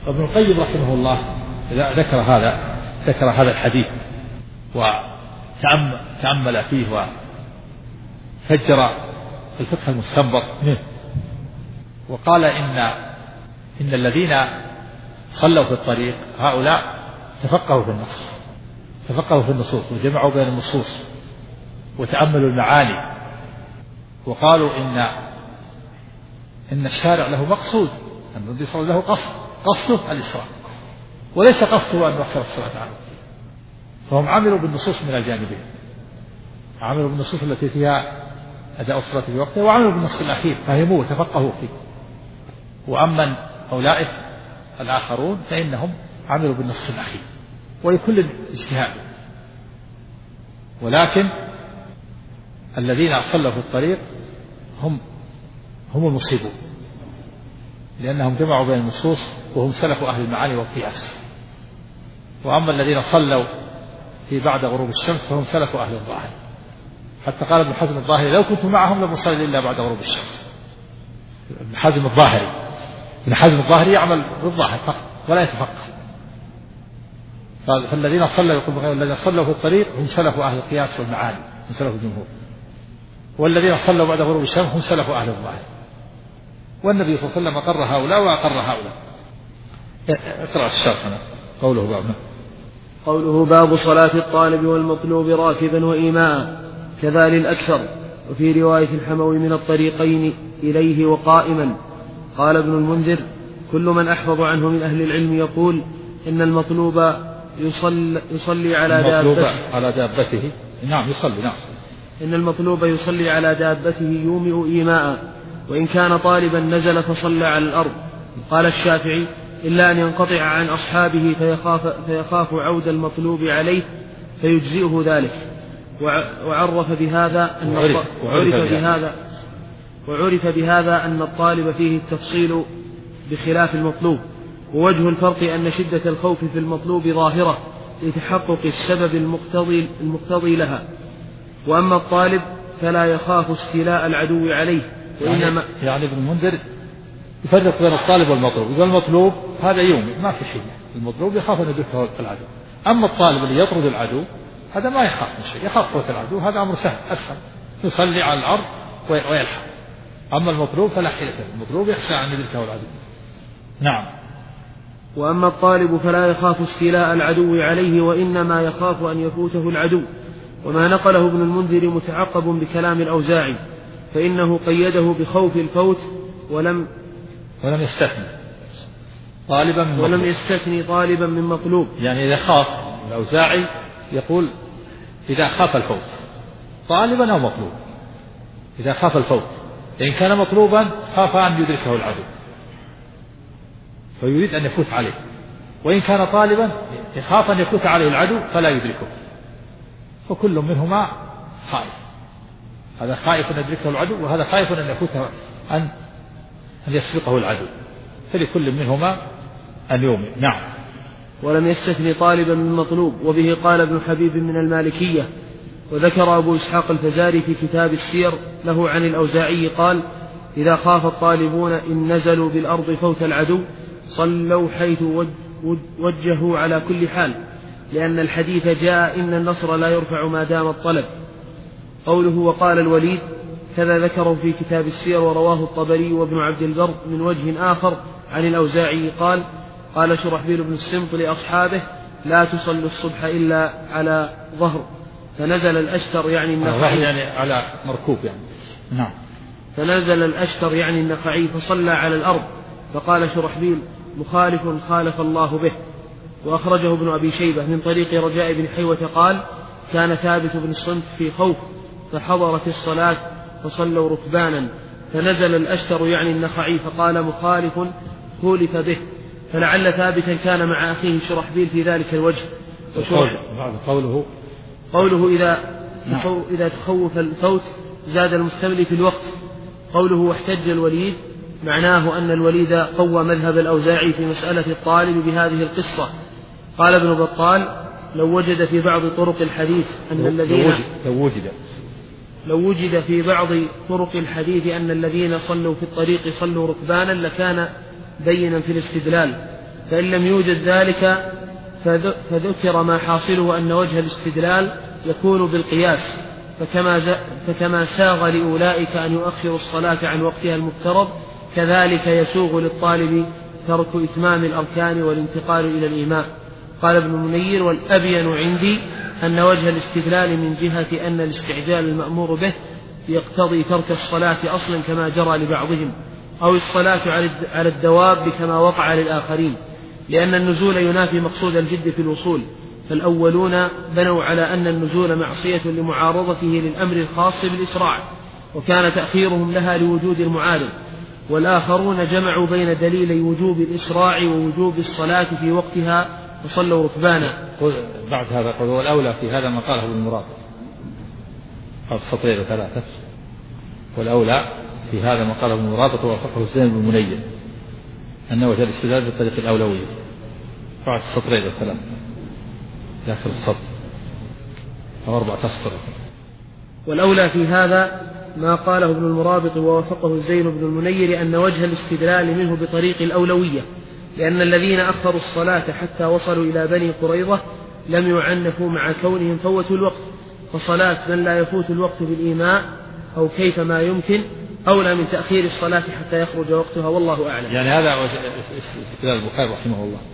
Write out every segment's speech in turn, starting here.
ابن القيم رحمه الله ذكر هذا الحديث وتأمل فيه وفجر الفقه المستنبط منه، وقال إن الذين صلوا في الطريق هؤلاء تفقهوا في النصوص وجمعوا بين النصوص وتأملوا المعاني، وقالوا إن الشارع له مقصود، أن النبي صلى الله عليه وسلم له قصده الإسراء وليس قصده أن يؤخر الصلاة عنه. فهم عملوا بالنصوص من الجانبين، عملوا بالنصوص التي فيها أداء الصلاة في وقتها، وعملوا بالنص الأخير فهموه وتفقهوا فيه. وأما أولئك الآخرون فإنهم عملوا بالنص الأخير، ولكل اجتهاد، ولكن الذين صلوا في الطريق هم المصيبون، لأنهم جمعوا بين النصوص وهم سلف أهل المعاني والقياس. وأما الذين صلوا في بعد غروب الشمس فهم سلف أهل الظاهر، حتى قال ابن حزم الظاهري لو كنت معهم لم أصلي إلا بعد غروب الشمس. ابن حزم الظاهري يعمل بالظاهر فقط ولا يتفقه. فالذين صلوا يقول الذين صلوا في الطريق هم سلف أهل القياس والمعاني، هم سلف الجمهور، والذين صلوا بعد غروب الشمس هم سلف أهل الظاهر. والنبي صلى الله عليه وسلم أقر هؤلاء وأقر هؤلاء. اقرأ الشرح هنا. قوله باب صلاة الطالب والمطلوب راكبا وإيماء كذا للأكثر. وفي رواية الحموي من الطريقين إليه وقائما. قال ابن المنذر كل من أحفظ عنه من أهل العلم يقول إن المطلوب يصلي على دابته. نعم يصلي. نعم. إن المطلوب يصلي على دابته يومئ إيماء، وإن كان طالبا نزل فصلى على الأرض. قال الشافعي إلا أن ينقطع عن أصحابه فيخاف عود المطلوب عليه فيجزئه ذلك. وعرف بهذا أن الطالب فيه التفصيل بخلاف المطلوب. ووجه الفرق أن شدة الخوف في المطلوب ظاهرة لتحقق السبب المقتضي لها، وأما الطالب فلا يخاف استيلاء العدو عليه. يعني ابن المنذر يفرق بين الطالب والمطلوب. يقول المطلوب هذا يومي ما في حيلة، المطلوب يخاف أن يدركه العدو. أما الطالب اللي يطرد العدو هذا ما يخاف من شيء، يخاف صوت العدو، هذا أمر سهل أسهل، يصلي على الأرض ويلحق. أما المطلوب فلا حيلة، المطلوب يخشى أن يدركه العدو. نعم. وأما الطالب فلا يخاف استيلاء العدو عليه، وإنما يخاف أن يفوته العدو. وما نقله ابن المنذر متعقب بكلام الأوزاعي، فإنه قيده بخوف الفوت ولم يستثني طالبا من مطلوب. يعني إذا خاف، الأوزاعي يقول إذا خاف الفوت طالبا أو مطلوب، إذا خاف الفوت، إن كان مطلوبا خاف أن يدركه العدو فيريد أن يفوت عليه، وإن كان طالبا يخاف أن يفوت عليه العدو فلا يدركه، فكل منهما خائف. هذا خائف أن يدركه العدو، وهذا خائف أن يفوته أن يسبقه العدو، فلكل منهما أن يؤمن. نعم. ولم يستثني طالبا من مطلوب. وبه قال ابن حبيب من المالكية. وذكر أبو إسحاق الفزاري في كتاب السير له عن الأوزاعي قال إذا خاف الطالبون إن نزلوا بالأرض فوت العدو صلوا حيث وجهوا على كل حال، لأن الحديث جاء إن النصر لا يرفع ما دام الطلب. قوله وقال الوليد كذا ذكره في كتاب السير، ورواه الطبري وابن عبد البر من وجه آخر عن الأوزاعي قال شرحبيل بن السمط لأصحابه لا تصلوا الصبح إلا على ظهر، فنزل الأشتر يعني النخعي، يعني على مركوب يعني. نعم. فنزل الأشتر يعني النخعي فصلى على الأرض، فقال شرحبيل مخالف خالف الله به. وأخرجه ابن أبي شيبة من طريق رجاء بن حيوة قال كان ثابت بن الصمت في خوف فحضرت الصلاة فصلوا ركبانا، فنزل الأشتر يعني النخعي فقال مخالف خولف به، فلعل ثابتا كان مع أخيه شرحبيل في ذلك الوجه. قوله إذا تخوف الفوت زاد المستملي في الوقت. قوله واحتج الوليد معناه أن الوليد قوى مذهب الأوزاعي في مسألة الطالب بهذه القصة. قال ابن بطال لو وجد في بعض طرق الحديث أن الذين لو وجد في بعض طرق الحديث أن الذين صلوا في الطريق صلوا ركبانا لكان بينا في الاستدلال، فإن لم يوجد ذلك فذكر ما حاصله أن وجه الاستدلال يكون بالقياس، فكما ساغ لأولئك أن يؤخروا الصلاة عن وقتها المفترض كذلك يسوغ للطالب ترك إتمام الأركان والانتقال إلى الإيماء. قال ابن المنير: والأبين عندي أن وجه الاستدلال من جهة أن الاستعجال المأمور به يقتضي ترك الصلاة أصلا كما جرى لبعضهم، أو الصلاة على الدواب كما وقع للآخرين، لأن النزول ينافي مقصود الجد في الوصول، فالأولون بنوا على أن النزول معصية لمعارضته للأمر الخاص بالإسراع، وكان تأخيرهم لها لوجود المعارض، والآخرون جمعوا بين دليلي وجوب الإسراع ووجوب الصلاة في وقتها وصلوا ركبانا. بعد هذا قول: والأولى في هذا ما قاله ابن المرابط، قال السطرين ثلاثة. والأولى في هذا ما قاله ابن المرابط ووافقه الزين بن المنير أن وجه الاستدلال بالطريق الأولوية، بعد السطرين الثلاثة داخل السطر أو 4 أسطر. والأولى في هذا ما قاله ابن المرابط ووافقه الزين بن المنير أن وجه الاستدلال منه بطريق الأولوية، لأن الذين أخروا الصلاة حتى وصلوا إلى بني قريظة لم يعنفوا مع كونهم فوتوا الوقت، فصلاة من لا يفوت الوقت بالإيماء أو كيفما يمكن أولى من تأخير الصلاة حتى يخرج وقتها، والله أعلم. يعني هذا استدلال البخاري رحمه الله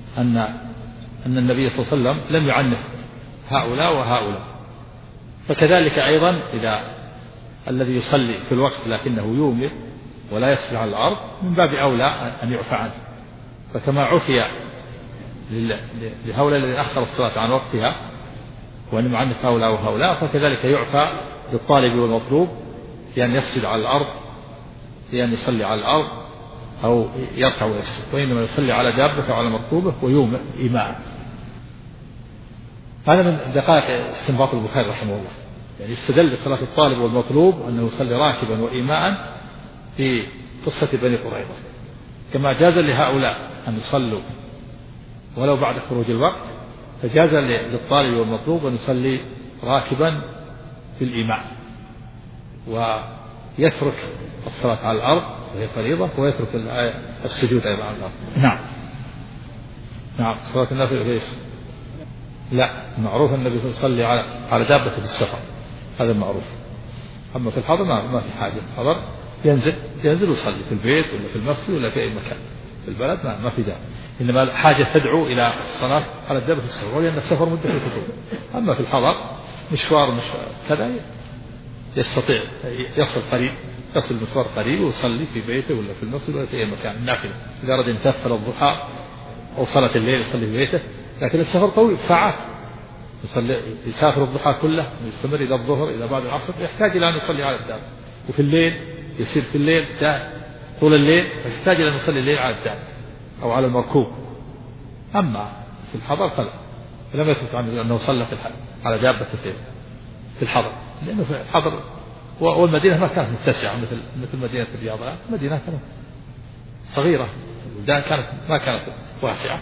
أن النبي صلى الله عليه وسلم لم يعنف هؤلاء وهؤلاء، فكذلك أيضا إذا الذي يصلي في الوقت لكنه يومئ ولا يصلي على الأرض من باب أولى أن يعفى عنه، فكما عفي لهؤلاء الذين أخروا الصلاة عن وقتها وأن يعنف هؤلاء وهؤلاء، فكذلك يعفى للطالب والمطلوب في أن يسجد على الأرض، في أن يصلي على الأرض أو يركع ويسجد، وإنما يصلي على دابته وعلى مركوبه ويومئ إيماء. هذا من دقائق استنباط البخاري رحمه الله، يعني استدل بصلاة الطالب والمطلوب أنه يصلي راكبا وإيماء في قصة بني قريظة، كما جاز لهؤلاء أن يصلوا ولو بعد خروج الوقت، فجاز للطالب والمطلوب أن يصلي راكبا في الإيماء ويترك الصلاة على الأرض وهي فريضة، ويترك السجود أيضا على الأرض. نعم صلاة النافلة ليش؟ لا، معروف النبي يصلي على دابة في السفر، هذا معروف. أما في الحضر ما في حاجة، الحضر ينزل ويصلي في البيت ولا في المسجد ولا في أي مكان في البلد، ما في داعي. إنما الحاجة تدعو إلى الصلاة على الدابة في السفر، ولأن السفر مدة تطول. أما في الحضر مشوار كذا يستطيع يصل قريب، يصل مشوار قريب ويصلي في بيته ولا في المسجد ولا في أي مكان نافلة، إذا أراد أن يتنفل الضحى أو صلاة الليل يصلي في بيته. لكن السفر طويل ساعات، يسافر الضحى كله ويستمر إلى الظهر إلى بعد العصر، يحتاج إلى أن يصلي على الدابة. وفي الليل يصير في الليل طول الليل يحتاج إلى أن يصلي الليل على الدابة أو على المركوب. أما في الحضر فلم يثبت عنه أنه صلى على دابة في الحضر، لأنه في الحضر والمدينة ما كانت متسعة مثل مدينة الرياض. المدينة كانت صغيرة، ما كانت واسعة،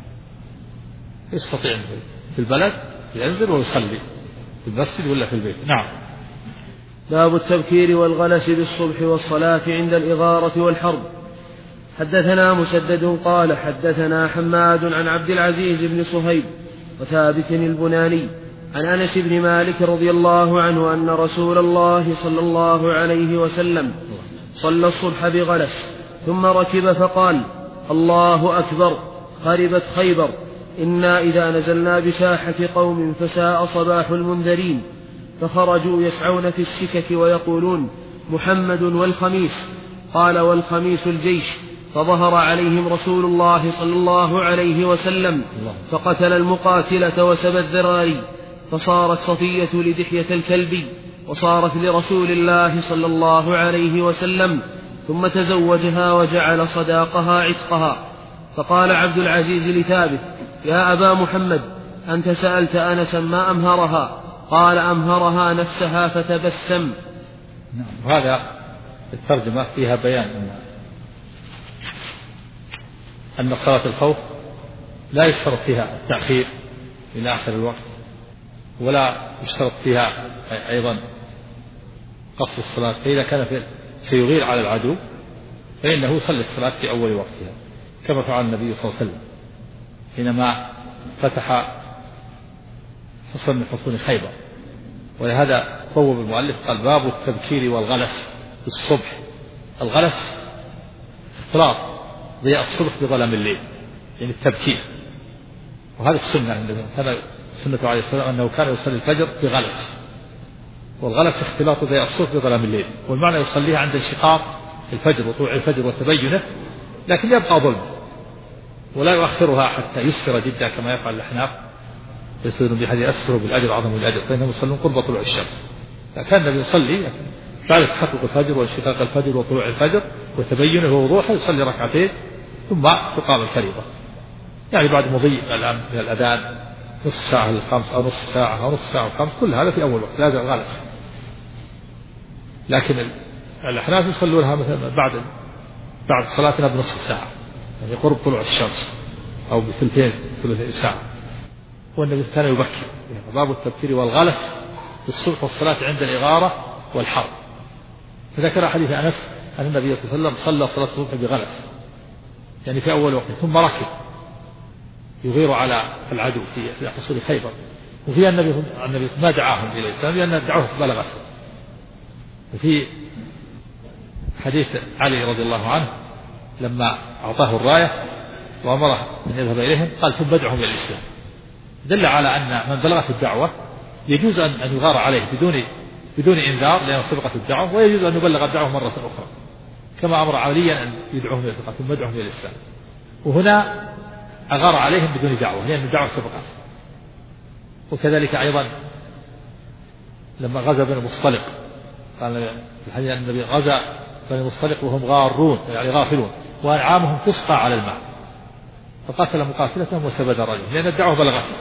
يستطيع في البلد ينزل ويصلي في المسجد ولا في البيت. نعم. باب التبكير والغلس بالصبح والصلاة عند الإغارة والحرب. حدثنا مسدد قال حدثنا حماد عن عبد العزيز بن صهيب وثابت البناني عن أنس بن مالك رضي الله عنه أن رسول الله صلى الله عليه وسلم صلى الصبح بغلس ثم ركب فقال: الله أكبر، خربت خيبر، إنا إذا نزلنا بساحة قوم فساء صباح المنذرين. فخرجوا يسعون في السكك ويقولون: محمد والخميس. قال: والخميس الجيش. فظهر عليهم رسول الله صلى الله عليه وسلم فقتل المقاتلة وسبى الذراري، فصارت صفية لدحية الكلب، وصارت لرسول الله صلى الله عليه وسلم، ثم تزوجها وجعل صداقها عتقها. فقال عبد العزيز لثابت: يا أبا محمد، أنت سألت أنسا ما أمهرها؟ قال: أمهرها نفسها فتبسم. هذا الترجمة فيها بيان أن صلاة الخوف لا يشترط فيها التأخير إلى آخر الوقت، ولا يشترط فيها أيضا قصر الصلاة. فإذا كان سيغير على العدو فإنه يصلي الصلاة في أول وقتها. كما فعل النبي صلى الله عليه وسلم حينما فتح حصن من حصون خيبر. ولهذا صوب المؤلف قال باب التبكير والغلس بالصبح. الغلس اختلاط ضياء الصبح بظلام الليل، يعني التبكير، وهذا السنة. هذا سنة عليه السلام أنه كان يصلي الفجر بغلس، والغلس اختلاط ضياء الصبح بظلام الليل، والمعنى يصليها عند انشقاق الفجر وطلوع الفجر وتبينه، لكن يبقى ظلم، ولا يؤخرها حتى يسفر جدا كما يفعل الأحناف يسألون بهذه أسفر بالأجر أعظم الأجر، فإنهم يصلون قرب طلوع الشمس. فكان النبي يصلي بعد تحقق الفجر وانشقاق الفجر وطلوع الفجر وتبينه ووضوحه يصلي ركعتين ثم تقام الفريضة، يعني بعد مضي الآن من الأذان نصف ساعة للخمس أو نصف ساعة أو نصف ساعة الخمس، كل هذا في أول وقت لازم غلس. لكن الأحناف يصلونها مثلا بعد صلاتنا بنصف ساعة، يعني قرب طلوع الشمس أو بثلثين ساعة. والنبي كان يبكر. باب التبكير والغلس بالصبح والصلاة عند الإغارة والحر. فذكر حديث أنس أن النبي صلى الله عليه وسلم صلى صلاة الصبح بغلس، يعني في أول وقت، ثم ركب يغير على العدو في حصول خيبر. وفي النبي ما دعاهم إلى الإسلام لأن الدعوة بلغت. وفي حديث علي رضي الله عنه لما أعطاه الراية وأمره أن يذهب إليهم قال ثم ادعهم إلى الإسلام، دل على أن من بلغت الدعوة يجوز أن يغار عليه بدون إنذار لأن سبقت الدعوة، ويجوز أن يبلغ الدعوة مرة أخرى، كما أمر عليا أن يدعوهم إلى الإسلام ثم ادعهم إلى الإسلام. وهنا أغار عليهم بدون دعوة لأن الدعوة سبقت. وكذلك أيضا لما غزا بني المصطلق قال في الحديث أن النبي غزا بني المصطلق وهم غارون يعني غافلون وأنعامهم تسقى على الماء، فقاتل مقاتلتهم وسبد الرجل لأن الدعوة بلغته.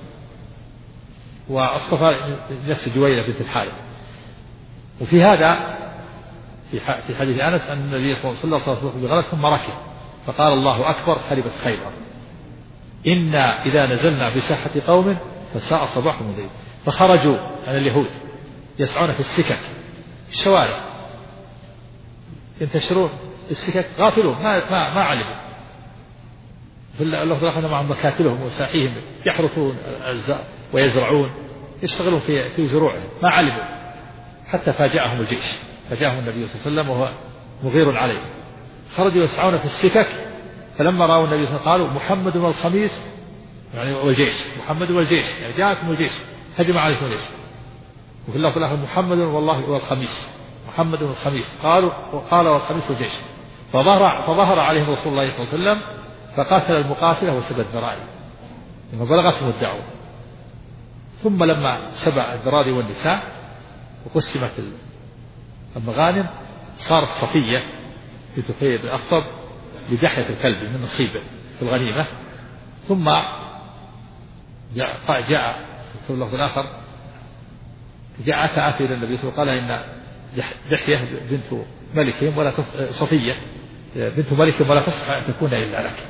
واصطفى نفس جويرة بنت الحارث. وفي هذا في حديث أنس أن النبي صلى الله عليه وسلم بغلس ثم ركب فقال الله أكبر خربت خيبر، إنا إذا نزلنا بساحة قوم فساء صباح مذيب. فخرجوا عن اليهود يسعون في السكك الشوارع ينتشرون السكك غافلون ما علموا، الله تعالى معهم مكاتلهم وساحيهم يحرثون ويزرعون يشتغلون في زروعهم ما علموا، حتى فاجأهم الجيش، فجاءهم النبي صلى الله عليه وسلم وهو مغير عليه. خرجوا يسعون في السكك فلما رأوا النبي صلى الله عليه وسلم قالوا محمد والخميس يعني والجيش، محمد والجيش يعني جاءكم الجيش هجم عليكم الجيش. وفي الله الآخر محمد والله والخميس، محمد والخميس قال والخميس والجيش. فظهر عليهم رسول الله صلى الله عليه وسلم فقاتل المقاتلة وسبى الذرائي لما بلغتهم الدعوة. ثم لما سبى الذراري والنساء وقسمت المغانم صارت صفية بنت حيي بن أخطب لدحية الكلب من نصيبه في الغنيمة. ثم جاء رسول الله الآخر أتى إلى النبي صلى الله عليه وسلم قال إن دحية بنت ملك ولا صفية بنت ملك ولا تصح أن تكون إلا لك.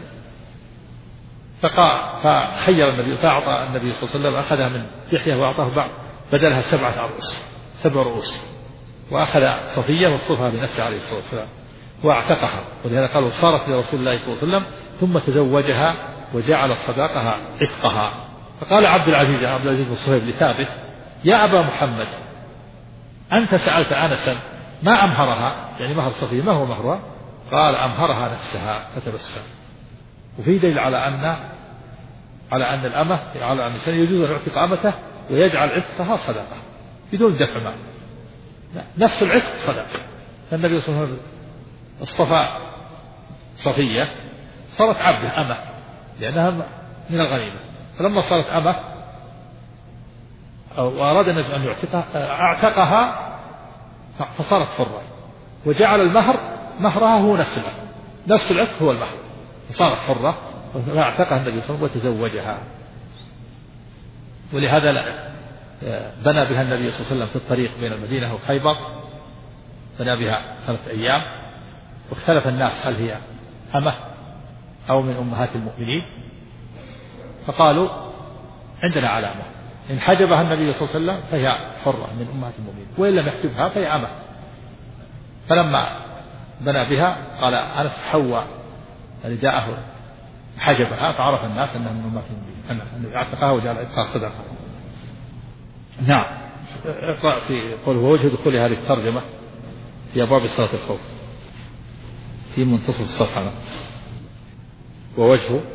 فخير النبي فأعطى النبي صلى الله عليه وسلم أخذها من دحية وأعطاه بعض بدلها 7 رؤوس وأخذ صفية واصطفها بنفسه عليه الصلاة والسلام واعتقها. ولهذا قالوا صارت لرسول الله صلى الله عليه وسلم ثم تزوجها وجعل صداقها عتقها. فقال عبد العزيز بن صهيب لثابت يا أبا محمد أنت سألت أنسا ما أمهرها يعني مهر صفية ما هو مهرها؟ قال أمهرها نفسها فتبسم. وفي دليل على أن الأمة على أن الإنسان يجوز أن يعتق أمته ويجعل عتقها صدقة بدون دفع مال، نفس العتق صدقة. فالنبي صلى الله عليه وسلم اصطفى صفية صارت عبده أمة لأنها من الغنيمة، فلما صارت أمة وأراد أن يعتقها أعتقها فصارت حرة وجعل مهرها هو نفس العتق هو المهر فصارت حرة فاعتقها النبي صلى الله عليه وسلم وتزوجها. ولهذا بنى بها النبي صلى الله عليه وسلم في الطريق بين المدينة وخيبر بنى بها 3 أيام. واختلف الناس هل هي أمة أو من أمهات المؤمنين، فقالوا عندنا علامة إن حجبها النبي صلى الله عليه وسلم فهي حرة من أمهات المؤمنين وإن لم يحجبها فهي أمة. فلما بنى بها قال أنس حوى رداءه حجبها فعرف الناس أنه من أمة أنه اعتقها وجعل عتقها صدقة. نعم. اقرأ في قوله ووجه دخول هذه الترجمة في أبواب صلاة الخوف في منتصف الصفحة. ووجه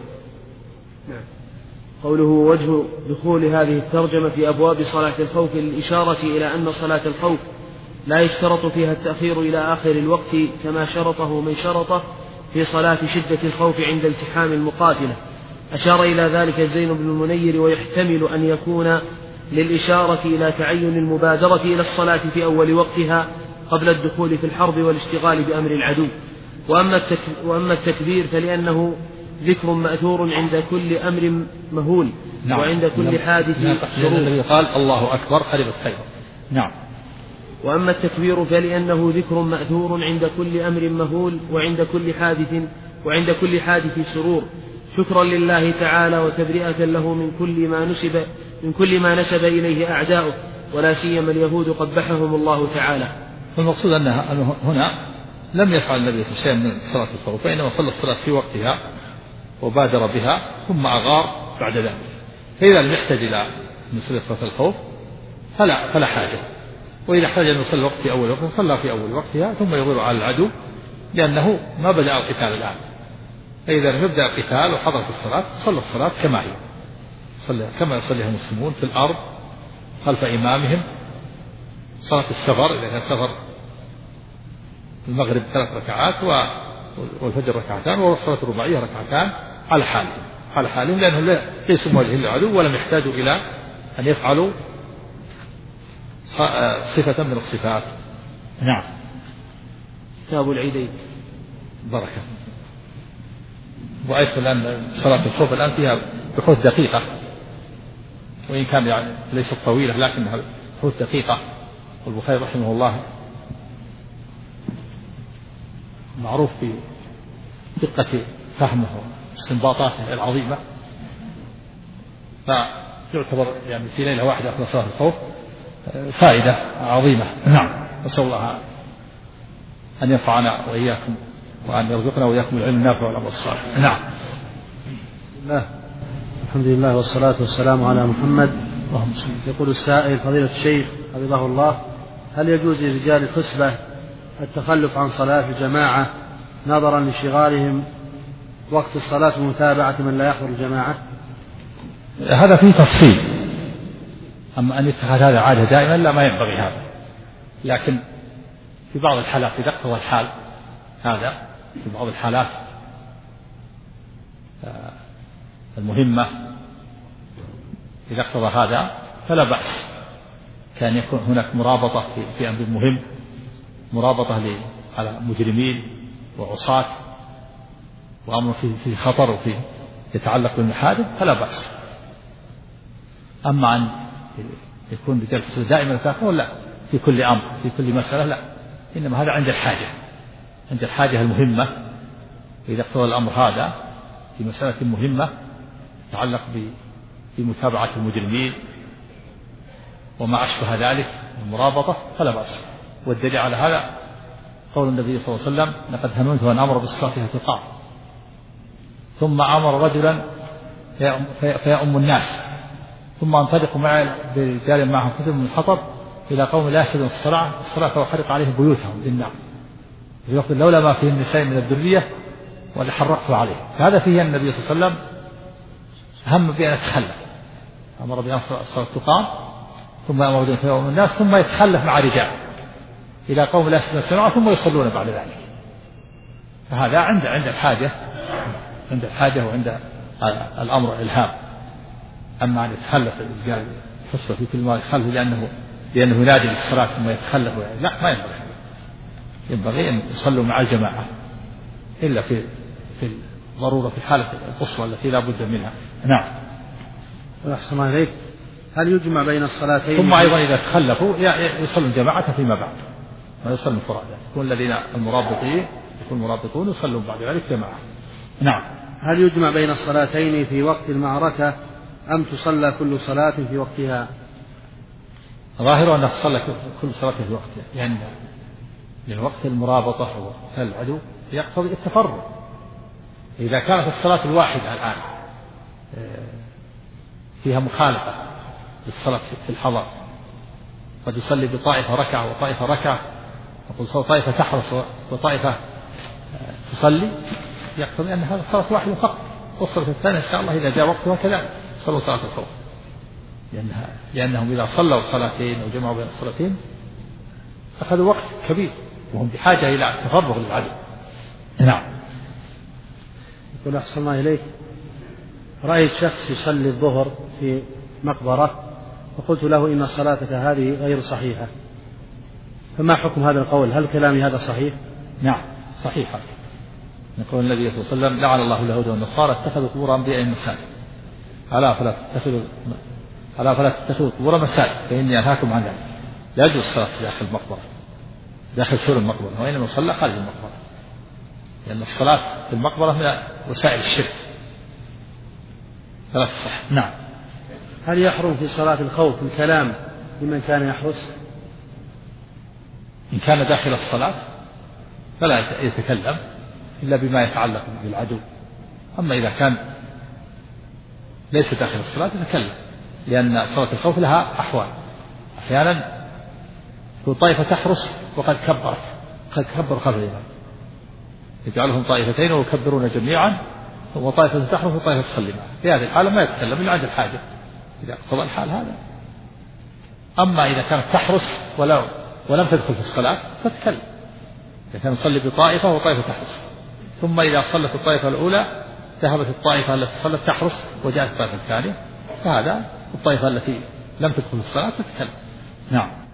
قوله وجه دخول هذه الترجمة في أبواب صلاة الخوف للإشارة إلى أن صلاة الخوف لا يشترط فيها التأخير إلى آخر الوقت كما شرطه من شرطه في صلاة شدة الخوف عند التحام المقاتلة. أشار إلى ذلك زين بن المنير ويحتمل أن يكون للإشارة إلى تعين المبادرة إلى الصلاة في أول وقتها قبل الدخول في الحرب والاشتغال بأمر العدو. وأما التكبير فلأنه ذكر مأثور عند كل أمر مهول. نعم. وعند كل حادث سرور. الذي قال الله أكبر قرب الخير. نعم. وأما التكبير فلأنه ذكر مأثور عند كل أمر مهول وعند كل حادث سرور شكرا لله تعالى وتبرئة له من كل ما نسب إليه أعداؤه ولا سيما اليهود قبحهم الله تعالى. فالمقصود أنه هنا لم يفعل النبي صلى الله عليه وسلم من صلاة الخوف فإنما صلى الصلاة في وقتها وبادر بها ثم أغار بعد ذلك. فإذا لم يحتاج إلى مثل صلاة الخوف فلا حاجة. وإذا احتاج أن يصلي الوقت في أول وقت صلى في أول وقتها ثم يغير على العدو لأنه ما بدأ القتال الآن. فإذا لم يبدأ القتال وحضرت الصلاة صلى الصلاة كما هي كما يصليها المسلمون في الأرض خلف إمامهم. صلاة السفر إذا كان سفر المغرب 3 ركعات والفجر ركعتان والصلاة الرباعية ركعتان على حالهم لأنهم ليسوا مواجهين للعدو ولم يحتاجوا إلى أن يفعلوا صفة من الصفات. نعم. كتاب العيدين. بركة. وأيضا الآن صلاة الخوف الآن فيها بحوث دقيقة وإن كان يعني ليست طويلة لكنها بحوث دقيقة. والبخاري رحمه الله معروف بدقة فهمه واستنباطاته العظيمة فيعتبر يعني في ليلة واحدة أخذ صلاة الخوف فائدة عظيمة. نعم. نسأل الله أن ينفعنا وإياكم وأن يرزقنا وإياكم العلم النافع والعمل الصالح. نعم. الحمد لله والصلاة والسلام على محمد. يقول السائل فضيلة الشيخ حفظه الله هل يجوز لرجال الحسبة التخلف عن صلاة الجماعة نظرا لانشغالهم وقت الصلاة ومتابعة من لا يحضر الجماعة؟ هذا فيه تفصيل. أما أن يتخذ هذا عادة دائما لا ما ينبغي هذا. لكن في بعض الحالات إذا اقتضى الحال هذا في بعض الحالات المهمة إذا اقتضى هذا فلا بأس. كان يكون هناك مرابطة في أمر مهم مرابطة على مجرمين وعصاة وأمر في خطر وفي يتعلق بالمحارم فلا بأس. أما أن يكون رجال دائما يتأخر لا في كل أمر في كل مسألة لا. إنما هذا عند الحاجة المهمة. إذا اقتضى الأمر هذا في مسألة مهمة تتعلق بمتابعة المجرمين وما أشبه ذلك المرابطة فلا بأس. والدليل على هذا قول النبي صلى الله عليه وسلم لقد هممت أن أمر بالصلاة تقام ثم أمر رجلا فيؤم الناس ثم انطلق مع برجال معهم كتب من الحطب إلى قوم لا يشهدون الصلاة وحرق عليهم بيوتهم بالنار يقول لولا ما فيه النساء من الذرية ولحرقت عليه. فهذا فيه النبي صلى الله عليه وسلم هم بأن يتخلف أمر بأن الصلاة تقام ثم يأمر رجلا فيؤم الناس ثم يتخلف مع رجال إلى قوم لا يشهدون الصلاة ثم يصلون بعد ذلك. فهذا عند الحاجة وعند الأمر الإلهام. أما أن يتخلف الرجال حصل في كل ما يتخلف لأنه ينادي للصلاة ثم يتخلف لا ما ينبغي أن يصلوا مع الجماعة إلا في الضرورة في الحالة القصوى التي لا بد منها. نعم. أحسن عليك. هل يجمع بين الصلاتين؟ ثم أيضا إذا تخلفوا يصلوا الجماعة فيما بعد ما يصلوا فرادى. يكون الذين المرابطون يصلون بعد ذلك جماعة. نعم. هل يجمع بين الصلاتين في وقت المعركة أم تصلى كل صلاة في وقتها؟ ظاهر أن تصلى كل صلاة في وقتها يعني لأن وقت المرابطة وقتال العدو يقتضي التفرغ إذا كانت الصلاة الواحدة الآن فيها مخالفة للصلاة في الحضر، قد يصلي بطائفة ركعة وطائفة ركعة، يقول طائفة تحرص وطائفة تصلي، يقتضي أن هذا صلاة واحدة فقط، والصلاة الثانية إن شاء الله إذا جاء وقتها كذلك صلوا صلاة الخوف، لأنهم إذا صلوا صلاتين وجمعوا بين الصلاتين أخذوا وقت كبير وهم بحاجة إلى تفرغ للعدو. نعم. يقول أحسن الله إليك، رأيت شخص يصلي الظهر في مقبرة فقلت له إن صلاتك هذه غير صحيحة، فما حكم هذا القول؟ هل كلامي هذا صحيح؟ نعم صحيحة. يقول النبي صلى الله عليه وسلم لعن الله اليهود والنصارى اتخذوا قبور أنبيائهم مساجد، ألا فلا تتخذوا قبور مساجد فإني أنهاكم عن ذلك. لا يجوز الصلاة داخل المقبرة، داخل سور المقبرة، وإنما يصلى خارج المقبرة، لأن الصلاة في المقبرة من وسائل الشرك فلا تصح. نعم. هل يحرم في صلاة الخوف الكلام لمن كان يحرس؟ إن كان داخل الصلاة فلا يتكلم إلا بما يتعلق بالعدو، أما إذا كان ليس داخل الصلاة يتكلم، لأن صلاة الخوف لها أحوال، أحيانا طائفة تحرس وقد كبرت، قد كبر خلف الإمام، يجعلهم طائفتين ويكبرون جميعا، وطائفة تحرس وطائفة تصلي معه، في هذه الحالة ما يتكلم إلا عند الحاجة إذا قضى الحال هذا. أما إذا كانت تحرس ولم تدخل في الصلاة فتتكلم، إذا كان يصلي بطائفة وطائفة تحرس، ثم إذا صلت الطائفة الأولى ذهبت الطائفة التي صلت تحرس وجاءت الطائفة الثانية، فهذا الطائفة التي لم تدخل في الصلاة تتكلم. نعم.